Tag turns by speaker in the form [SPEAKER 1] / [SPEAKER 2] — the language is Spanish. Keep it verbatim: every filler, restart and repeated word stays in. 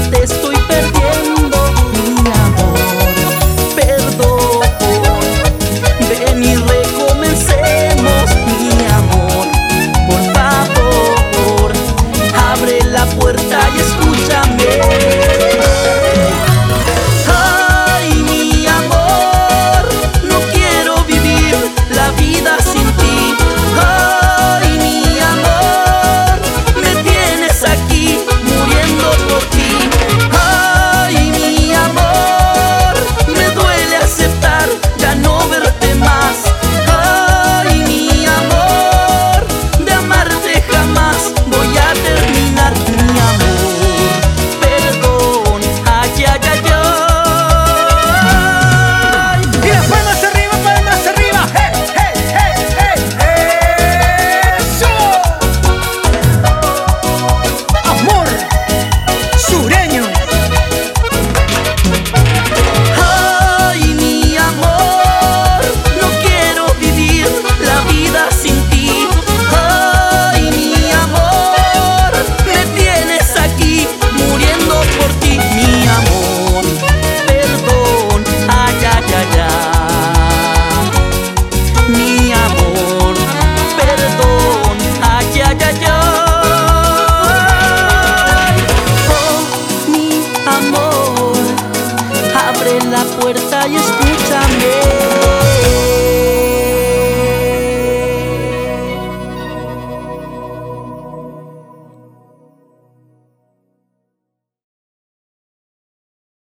[SPEAKER 1] te estoy perdiendo, mi amor, perdón. Ven y recomencemos, mi amor, por favor, abre la puerta y escúchame. Ay, mi amor, no quiero vivir la vida sin ti. Ay, mi amor, me tienes aquí muriendo por ti. Ay, mi amor, me duele aceptar ya no verte más. Ay, mi amor, de amarte jamás voy a terminar, mi amor, perdón. Ay, ay, ay, ay.
[SPEAKER 2] Y las palmas arriba, palmas arriba. ¡Hey, hey, hey, hey! ¡Eso! Amor sureño.
[SPEAKER 1] Ay, mi amor, no quiero vivir la vida sin ti. Ay, mi amor, me tienes aquí muriendo por ti, mi amor, perdón. Ay, ay, ay, ay. Mi amor, perdón. Ay, ay, ay, ay. Oh, mi amor, abre la puerta y escúchame.